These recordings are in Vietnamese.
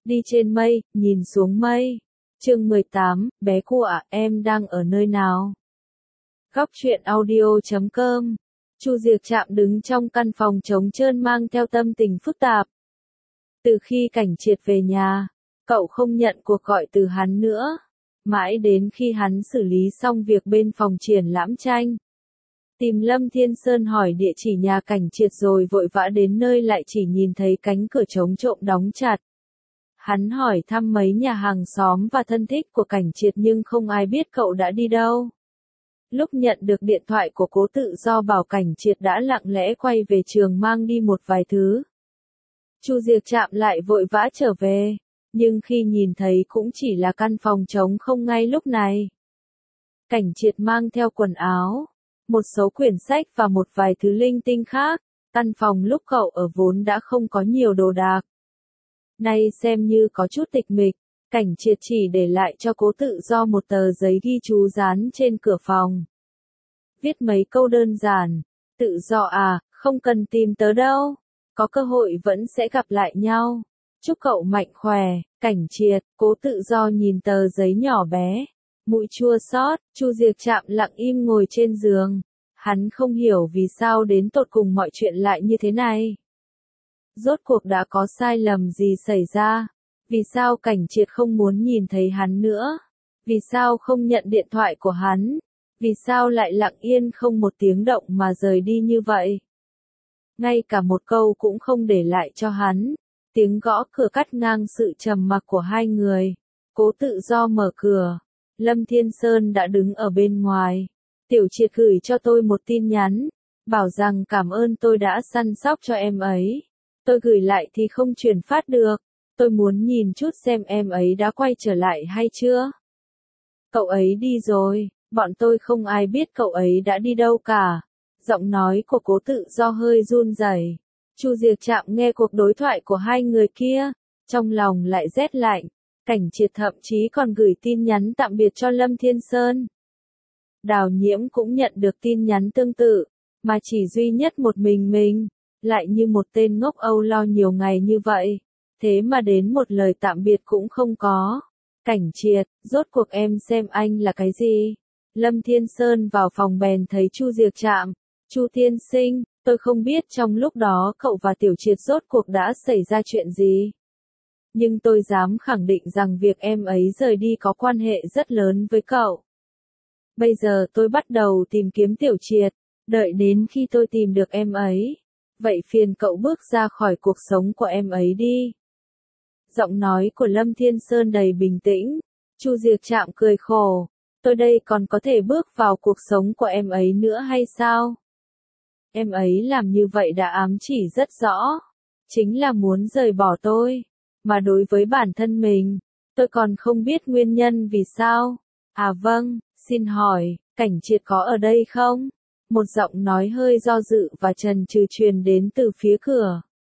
Đi trên mây, nhìn xuống mây. Chương 18, bé cua ạ, em đang ở nơi nào? Góc truyện audio.com. Chu Diệc Trạm đứng trong căn phòng trống trơn mang theo tâm tình phức tạp. Từ khi Cảnh Triệt về nhà, cậu không nhận cuộc gọi từ hắn nữa. Mãi đến khi hắn xử lý xong việc bên phòng triển lãm tranh, tìm Lâm Thiên Sơn hỏi địa chỉ nhà Cảnh Triệt rồi vội vã đến nơi lại chỉ nhìn thấy cánh cửa trống trộm đóng chặt. Hắn hỏi thăm mấy nhà hàng xóm và thân thích của Cảnh Triệt nhưng không ai biết cậu đã đi đâu. Lúc nhận được điện thoại của Cố Tự Do bảo Cảnh Triệt đã lặng lẽ quay về trường mang đi một vài thứ. Chu Diệc Trạm lại vội vã trở về, nhưng khi nhìn thấy cũng chỉ là căn phòng trống không ngay lúc này. Cảnh Triệt mang theo quần áo, một số quyển sách và một vài thứ linh tinh khác, căn phòng lúc cậu ở vốn đã không có nhiều đồ đạc. Nay xem như có chút tịch mịch, Cảnh Triệt chỉ để lại cho Cố Tự Do một tờ giấy ghi chú dán trên cửa phòng. Viết mấy câu đơn giản, Tự Do à, không cần tìm tớ đâu, có cơ hội vẫn sẽ gặp lại nhau. Chúc cậu mạnh khỏe, Cảnh Triệt. Cố Tự Do nhìn tờ giấy nhỏ bé, mũi chua xót. Chu Diệc Trạm lặng im ngồi trên giường. Hắn không hiểu vì sao đến tột cùng mọi chuyện lại như thế này. Rốt cuộc đã có sai lầm gì xảy ra? Vì sao Cảnh Triệt không muốn nhìn thấy hắn nữa? Vì sao không nhận điện thoại của hắn? Vì sao lại lặng yên không một tiếng động mà rời đi như vậy? Ngay cả một câu cũng không để lại cho hắn. Tiếng gõ cửa cắt ngang sự trầm mặc của hai người. Cố Tự Do mở cửa. Lâm Thiên Sơn đã đứng ở bên ngoài. Tiểu Triệt gửi cho tôi một tin nhắn, bảo rằng cảm ơn tôi đã săn sóc cho em ấy. Tôi gửi lại thì không truyền phát được. Tôi muốn nhìn chút xem em ấy đã quay trở lại hay chưa. Cậu ấy đi rồi, bọn tôi không ai biết cậu ấy đã đi đâu cả. Giọng nói của Cố Tự Do hơi run rẩy. Chu Diệc Trạm nghe cuộc đối thoại của hai người kia, trong lòng lại rét lạnh. Cảnh Triệt thậm chí còn gửi tin nhắn tạm biệt cho Lâm Thiên Sơn. Đào Nhiễm cũng nhận được tin nhắn tương tự, mà chỉ duy nhất một mình, lại như một tên ngốc âu lo nhiều ngày như vậy. Thế mà đến một lời tạm biệt cũng không có. Cảnh Triệt, rốt cuộc em xem anh là cái gì? Lâm Thiên Sơn vào phòng bèn thấy Chu Diệc Trạm. Chu tiên sinh, tôi không biết trong lúc đó cậu và Tiểu Triệt rốt cuộc đã xảy ra chuyện gì. Nhưng tôi dám khẳng định rằng việc em ấy rời đi có quan hệ rất lớn với cậu. Bây giờ tôi bắt đầu tìm kiếm Tiểu Triệt, đợi đến khi tôi tìm được em ấy. Vậy phiền cậu bước ra khỏi cuộc sống của em ấy đi. Giọng nói của Lâm Thiên Sơn đầy bình tĩnh. Chu Diệc Trạm cười khổ. Tôi đây còn có thể bước vào cuộc sống của em ấy nữa hay sao? Em ấy làm như vậy đã ám chỉ rất rõ. Chính là muốn rời bỏ tôi. Mà đối với bản thân mình, tôi còn không biết nguyên nhân vì sao. À vâng, xin hỏi, Cảnh Triệt có ở đây không? Một giọng nói hơi do dự và chần chừ truyền đến từ phía cửa.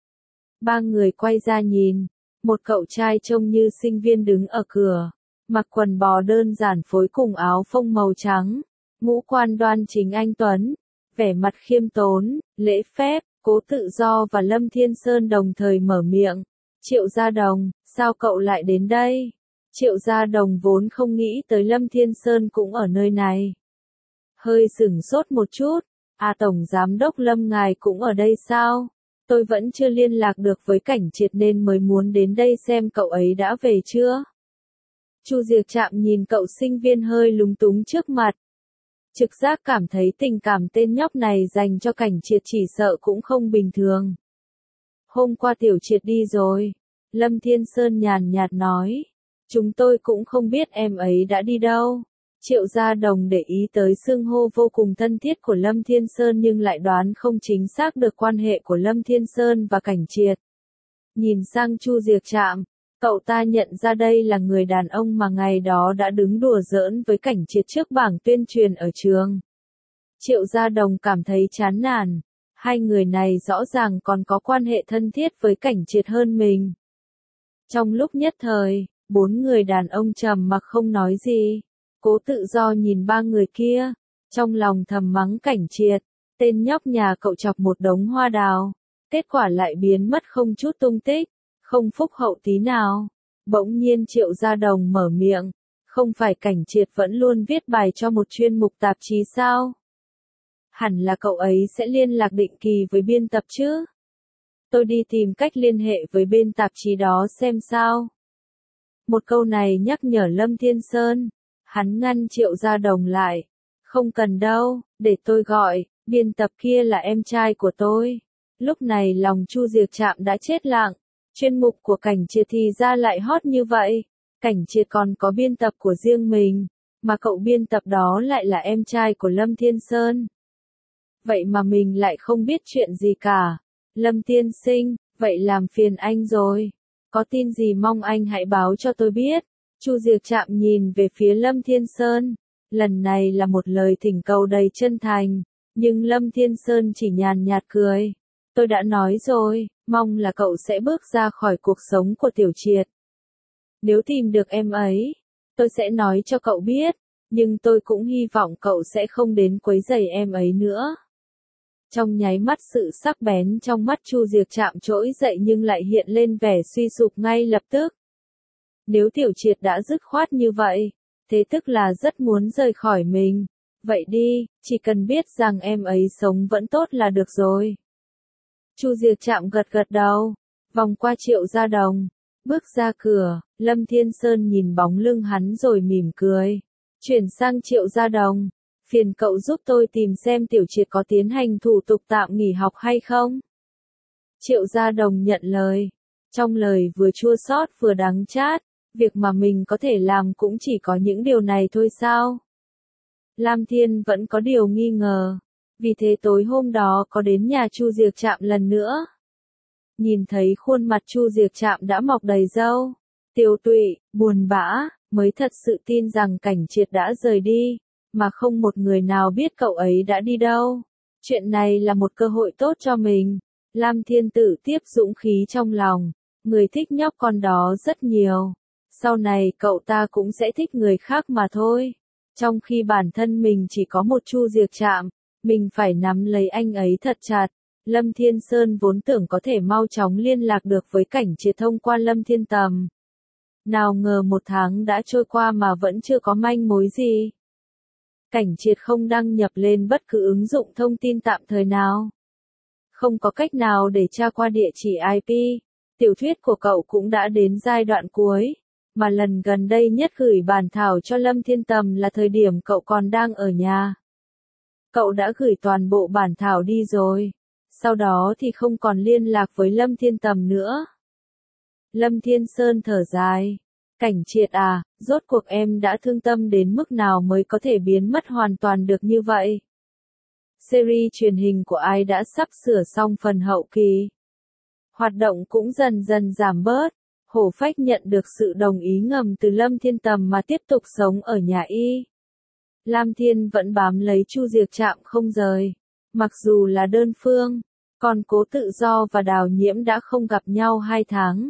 Ba người quay ra nhìn. Một cậu trai trông như sinh viên đứng ở cửa. Mặc quần bò đơn giản phối cùng áo phông màu trắng. Ngũ quan đoan chính anh tuấn. Vẻ mặt khiêm tốn, lễ phép. Cố Tự Do và Lâm Thiên Sơn đồng thời mở miệng. Triệu Gia Đồng, sao cậu lại đến đây? Triệu Gia Đồng vốn không nghĩ tới Lâm Thiên Sơn cũng ở nơi này. Hơi sửng sốt một chút. À, Tổng Giám đốc Lâm ngài cũng ở đây sao? Tôi vẫn chưa liên lạc được với Cảnh Triệt nên mới muốn đến đây xem cậu ấy đã về chưa. Chu Diệc Trạm nhìn cậu sinh viên hơi lúng túng trước mặt. Trực giác cảm thấy tình cảm tên nhóc này dành cho Cảnh Triệt chỉ sợ cũng không bình thường. Hôm qua Tiểu Triệt đi rồi. Lâm Thiên Sơn nhàn nhạt nói. Chúng tôi cũng không biết em ấy đã đi đâu. Triệu Gia Đồng để ý tới xưng hô vô cùng thân thiết của Lâm Thiên Sơn nhưng lại đoán không chính xác được quan hệ của Lâm Thiên Sơn và Cảnh Triệt. Nhìn sang Chu Diệc Trạm, cậu ta nhận ra đây là người đàn ông mà ngày đó đã đứng đùa giỡn với Cảnh Triệt trước bảng tuyên truyền ở trường. Triệu Gia Đồng cảm thấy chán nản. Hai người này rõ ràng còn có quan hệ thân thiết với Cảnh Triệt hơn mình. Trong lúc nhất thời, bốn người đàn ông trầm mặc không nói gì. Cố Tự Do nhìn ba người kia, trong lòng thầm mắng Cảnh Triệt, tên nhóc nhà cậu chọc một đống hoa đào, kết quả lại biến mất không chút tung tích, không phúc hậu tí nào. Bỗng nhiên Triệu Gia Đồng mở miệng, không phải Cảnh Triệt vẫn luôn viết bài cho một chuyên mục tạp chí sao? Hẳn là cậu ấy sẽ liên lạc định kỳ với biên tập chứ? Tôi đi tìm cách liên hệ với bên tạp chí đó xem sao. Một câu này nhắc nhở Lâm Thiên Sơn, hắn ngăn Triệu Gia Đồng lại. Không cần đâu, để tôi gọi, biên tập kia là em trai của tôi. Lúc này lòng Chu Diệc Trạm đã chết lặng, chuyên mục của Cảnh Triệt thì ra lại hot như vậy. Cảnh Triệt còn có biên tập của riêng mình, mà cậu biên tập đó lại là em trai của Lâm Thiên Sơn. Vậy mà mình lại không biết chuyện gì cả. Lâm tiên sinh, vậy làm phiền anh rồi. Có tin gì mong anh hãy báo cho tôi biết. Chu Diệc Trạm nhìn về phía Lâm Thiên Sơn. Lần này là một lời thỉnh cầu đầy chân thành, nhưng Lâm Thiên Sơn chỉ nhàn nhạt cười. Tôi đã nói rồi, mong là cậu sẽ bước ra khỏi cuộc sống của Tiểu Triệt. Nếu tìm được em ấy, tôi sẽ nói cho cậu biết, nhưng tôi cũng hy vọng cậu sẽ không đến quấy rầy em ấy nữa. Trong nháy mắt sự sắc bén trong mắt Chu Diệc Trạm trỗi dậy nhưng lại hiện lên vẻ suy sụp ngay lập tức. Nếu Tiểu Triệt đã dứt khoát như vậy, thế tức là rất muốn rời khỏi mình. Vậy đi, chỉ cần biết rằng em ấy sống vẫn tốt là được rồi. Chu Diệc Trạm gật gật đầu, vòng qua Triệu Gia Đồng, bước ra cửa, Lâm Thiên Sơn nhìn bóng lưng hắn rồi mỉm cười. Chuyển sang Triệu Gia Đồng, phiền cậu giúp tôi tìm xem Tiểu Triệt có tiến hành thủ tục tạm nghỉ học hay không. Triệu Gia Đồng nhận lời, trong lời vừa chua xót vừa đắng chát, việc mà mình có thể làm cũng chỉ có những điều này thôi sao? Lam Thiên vẫn có điều nghi ngờ, vì thế tối hôm đó có đến nhà Chu Diệc Trạm lần nữa. Nhìn thấy khuôn mặt Chu Diệc Trạm đã mọc đầy râu, tiêu tụy, buồn bã, mới thật sự tin rằng Cảnh Triệt đã rời đi, mà không một người nào biết cậu ấy đã đi đâu. Chuyện này là một cơ hội tốt cho mình. Lam Thiên tự tiếp dũng khí trong lòng, người thích nhóc con đó rất nhiều. Sau này cậu ta cũng sẽ thích người khác mà thôi. Trong khi bản thân mình chỉ có một Chu Diệc Trạm, mình phải nắm lấy anh ấy thật chặt. Lâm Thiên Sơn vốn tưởng có thể mau chóng liên lạc được với Cảnh Triệt thông qua Lâm Thiên Tầm. Nào ngờ 1 tháng đã trôi qua mà vẫn chưa có manh mối gì. Cảnh Triệt không đăng nhập lên bất cứ ứng dụng thông tin tạm thời nào. Không có cách nào để tra qua địa chỉ IP. Tiểu thuyết của cậu cũng đã đến giai đoạn cuối, mà lần gần đây nhất gửi bản thảo cho Lâm Thiên Tầm là thời điểm cậu còn đang ở nhà. Cậu đã gửi toàn bộ bản thảo đi rồi, sau đó thì không còn liên lạc với Lâm Thiên Tầm nữa. Lâm Thiên Sơn thở dài. Cảnh Triệt à, rốt cuộc em đã thương tâm đến mức nào mới có thể biến mất hoàn toàn được như vậy? Series truyền hình của ai đã sắp sửa xong phần hậu kỳ. Hoạt động cũng dần dần giảm bớt. Hổ Phách nhận được sự đồng ý ngầm từ Lâm Thiên Tầm mà tiếp tục sống ở nhà y. Lam Thiên vẫn bám lấy Chu Diệc Trạm không rời. Mặc dù là đơn phương, còn Cố Tự Do và Đào Nhiễm đã không gặp nhau 2 tháng.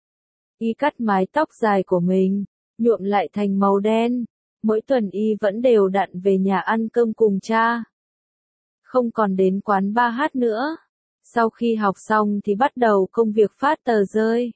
Y cắt mái tóc dài của mình, nhuộm lại thành màu đen. Mỗi tuần y vẫn đều đặn về nhà ăn cơm cùng cha. Không còn đến quán bar hát nữa. Sau khi học xong thì bắt đầu công việc phát tờ rơi.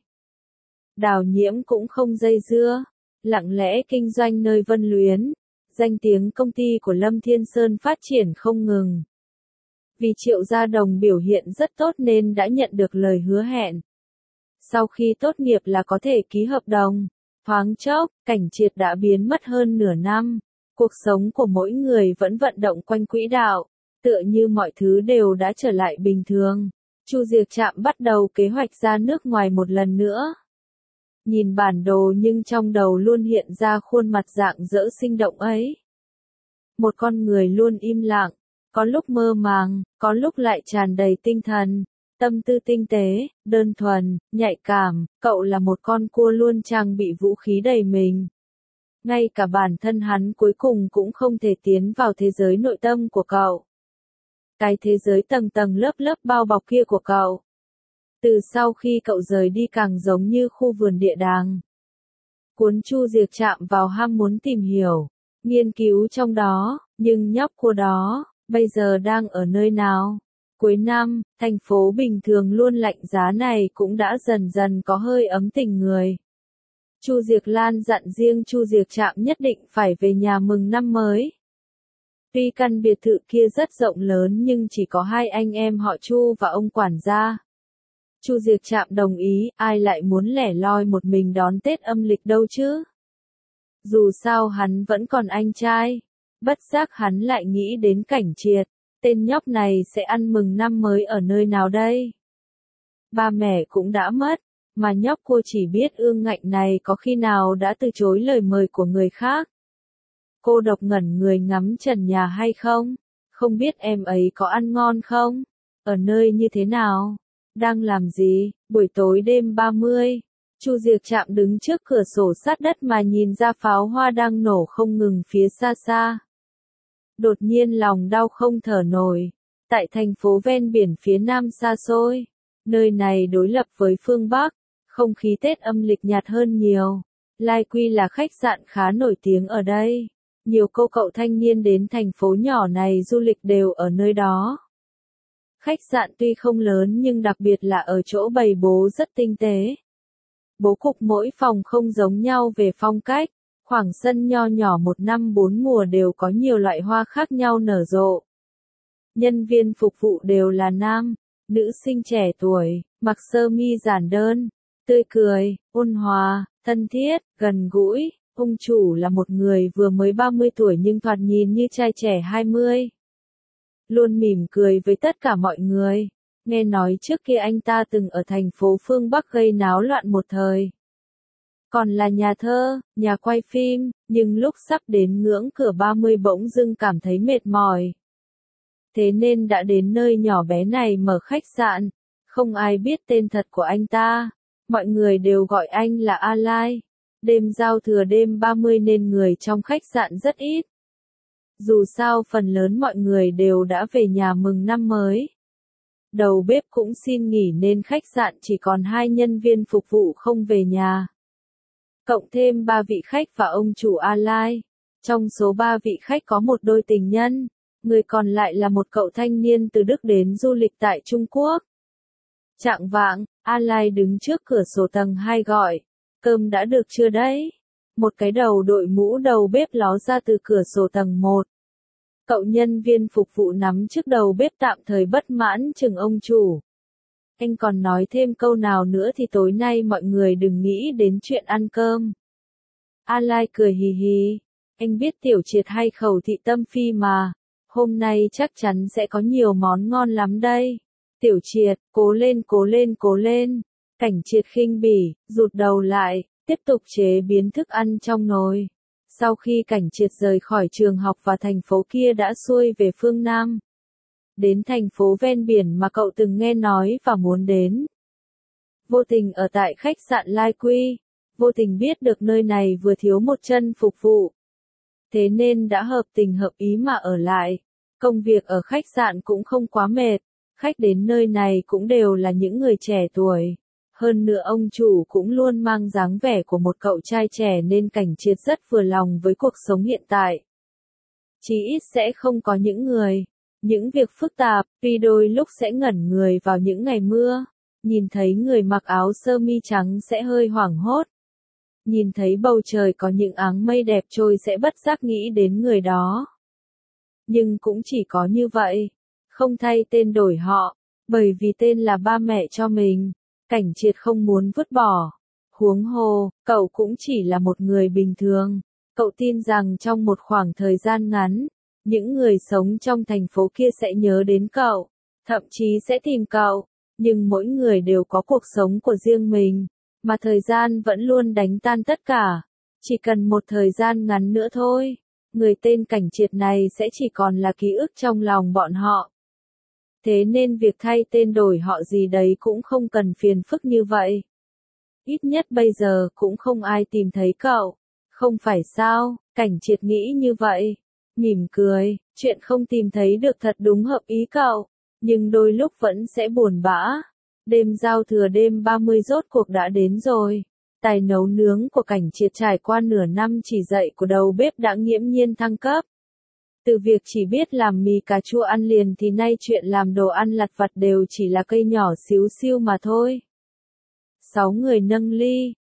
Đào Nhiễm cũng không dây dưa, lặng lẽ kinh doanh nơi Vân Luyến. Danh tiếng công ty của Lâm Thiên Sơn phát triển không ngừng. Vì Triệu Gia Đồng biểu hiện rất tốt nên đã nhận được lời hứa hẹn. Sau khi tốt nghiệp là có thể ký hợp đồng. Thoáng chốc, Cảnh Triệt đã biến mất hơn nửa năm. Cuộc sống của mỗi người vẫn vận động quanh quỹ đạo, tựa như mọi thứ đều đã trở lại bình thường. Chu Diệc Trạm bắt đầu kế hoạch ra nước ngoài một lần nữa. Nhìn bản đồ nhưng trong đầu luôn hiện ra khuôn mặt rạng rỡ sinh động ấy. Một con người luôn im lặng, có lúc mơ màng, có lúc lại tràn đầy tinh thần, tâm tư tinh tế, đơn thuần, nhạy cảm, cậu là một con cua luôn trang bị vũ khí đầy mình. Ngay cả bản thân hắn cuối cùng cũng không thể tiến vào thế giới nội tâm của cậu. Cái thế giới tầng tầng lớp lớp bao bọc kia của cậu. Từ sau khi cậu rời đi càng giống như khu vườn địa đàng. Cuốn Chu Diệc Trạm vào ham muốn tìm hiểu, nghiên cứu trong đó, nhưng nhóc cua đó, bây giờ đang ở nơi nào? Cuối năm, thành phố bình thường luôn lạnh giá này cũng đã dần dần có hơi ấm tình người. Chu Diệc Lan dặn riêng Chu Diệc Trạm nhất định phải về nhà mừng năm mới. Tuy căn biệt thự kia rất rộng lớn nhưng chỉ có hai anh em họ Chu và ông quản gia. Chu Diệc Trạm đồng ý, ai lại muốn lẻ loi một mình đón Tết âm lịch đâu chứ. Dù sao hắn vẫn còn anh trai. Bất giác hắn lại nghĩ đến Cảnh Triệt, tên nhóc này sẽ ăn mừng năm mới ở nơi nào đây? Ba mẹ cũng đã mất, mà nhóc cô chỉ biết ương ngạnh này có khi nào đã từ chối lời mời của người khác. Cô độc ngẩn người ngắm trần nhà hay không? Không biết em ấy có ăn ngon không? Ở nơi như thế nào? Đang làm gì? Buổi tối đêm 30. Chu Diệc Trạm đứng trước cửa sổ sát đất mà nhìn ra pháo hoa đang nổ không ngừng phía xa xa. Đột nhiên lòng đau không thở nổi. Tại thành phố ven biển phía nam xa xôi, nơi này đối lập với phương Bắc, không khí Tết âm lịch nhạt hơn nhiều. Lai Quy là khách sạn khá nổi tiếng ở đây. Nhiều cô cậu thanh niên đến thành phố nhỏ này du lịch đều ở nơi đó. Khách sạn tuy không lớn nhưng đặc biệt là ở chỗ bày bố rất tinh tế. Bố cục mỗi phòng không giống nhau về phong cách, khoảng sân nho nhỏ một năm bốn mùa đều có nhiều loại hoa khác nhau nở rộ. Nhân viên phục vụ đều là nam, nữ sinh trẻ tuổi, mặc sơ mi giản đơn, tươi cười, ôn hòa, thân thiết, gần gũi. Ông chủ là một người vừa mới 30 tuổi nhưng thoạt nhìn như trai trẻ 20. Luôn mỉm cười với tất cả mọi người. Nghe nói trước kia anh ta từng ở thành phố phương Bắc gây náo loạn một thời. Còn là nhà thơ, nhà quay phim, nhưng lúc sắp đến ngưỡng cửa 30 bỗng dưng cảm thấy mệt mỏi. Thế nên đã đến nơi nhỏ bé này mở khách sạn. Không ai biết tên thật của anh ta. Mọi người đều gọi anh là A Lai. Đêm giao thừa đêm 30 nên người trong khách sạn rất ít. Dù sao phần lớn mọi người đều đã về nhà mừng năm mới. Đầu bếp cũng xin nghỉ nên khách sạn chỉ còn 2 nhân viên phục vụ không về nhà. Cộng thêm 3 vị khách và ông chủ A Lai. Trong số 3 vị khách có một đôi tình nhân, người còn lại là một cậu thanh niên từ Đức đến du lịch tại Trung Quốc. Chạng vạng, A Lai đứng trước cửa sổ tầng 2 gọi. Cơm đã được chưa đấy? Một cái đầu đội mũ đầu bếp ló ra từ cửa sổ tầng 1. Cậu nhân viên phục vụ nắm chiếc đầu bếp tạm thời bất mãn chừng ông chủ. Anh còn nói thêm câu nào nữa thì tối nay mọi người đừng nghĩ đến chuyện ăn cơm. A Lai cười hì hì. Anh biết Tiểu Triệt hay Khẩu Thị Tâm Phi mà. Hôm nay chắc chắn sẽ có nhiều món ngon lắm đây. Tiểu Triệt, cố lên cố lên cố lên. Cảnh Triệt khinh bỉ, rụt đầu lại, tiếp tục chế biến thức ăn trong nồi. Sau khi Cảnh Triệt rời khỏi trường học và thành phố kia đã xuôi về phương Nam. Đến thành phố ven biển mà cậu từng nghe nói và muốn đến. Vô tình ở tại khách sạn Lai Quy, vô tình biết được nơi này vừa thiếu một chân phục vụ. Thế nên đã hợp tình hợp ý mà ở lại. Công việc ở khách sạn cũng không quá mệt. Khách đến nơi này cũng đều là những người trẻ tuổi. Hơn nữa ông chủ cũng luôn mang dáng vẻ của một cậu trai trẻ nên Cảnh Triệt rất vừa lòng với cuộc sống hiện tại. Chí ít sẽ không có những việc phức tạp, tuy đôi lúc sẽ ngẩn người vào những ngày mưa. Nhìn thấy người mặc áo sơ mi trắng sẽ hơi hoảng hốt. Nhìn thấy bầu trời có những áng mây đẹp trôi sẽ bất giác nghĩ đến người đó. Nhưng cũng chỉ có như vậy. Không thay tên đổi họ, bởi vì tên là ba mẹ cho mình. Cảnh Triệt không muốn vứt bỏ. Huống hồ, cậu cũng chỉ là một người bình thường. Cậu tin rằng trong một khoảng thời gian ngắn, những người sống trong thành phố kia sẽ nhớ đến cậu, thậm chí sẽ tìm cậu. Nhưng mỗi người đều có cuộc sống của riêng mình, mà thời gian vẫn luôn đánh tan tất cả. Chỉ cần một thời gian ngắn nữa thôi, người tên Cảnh Triệt này sẽ chỉ còn là ký ức trong lòng bọn họ. Thế nên việc thay tên đổi họ gì đấy cũng không cần phiền phức như vậy. Ít nhất bây giờ cũng không ai tìm thấy cậu. Không phải sao, Cảnh Triệt nghĩ như vậy. Mỉm cười, chuyện không tìm thấy được thật đúng hợp ý cậu. Nhưng đôi lúc vẫn sẽ buồn bã. Đêm giao thừa đêm 30 rốt cuộc đã đến rồi. Tài nấu nướng của Cảnh Triệt trải qua nửa năm chỉ dạy của đầu bếp đã nghiễm nhiên thăng cấp. Từ việc chỉ biết làm mì cà chua ăn liền thì nay chuyện làm đồ ăn lặt vặt đều chỉ là cây nhỏ xíu xiu mà thôi. 6 người nâng ly,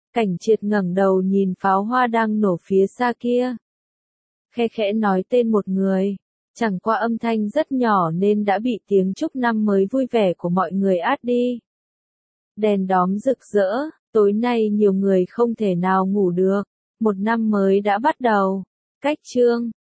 Cảnh Triệt ngẩng đầu nhìn pháo hoa đang nổ phía xa kia. Khe khẽ nói tên một người. Chẳng qua âm thanh rất nhỏ nên đã bị tiếng chúc năm mới vui vẻ của mọi người át đi. Đèn đóm rực rỡ, tối nay nhiều người không thể nào ngủ được. Một năm mới đã bắt đầu. Cách chương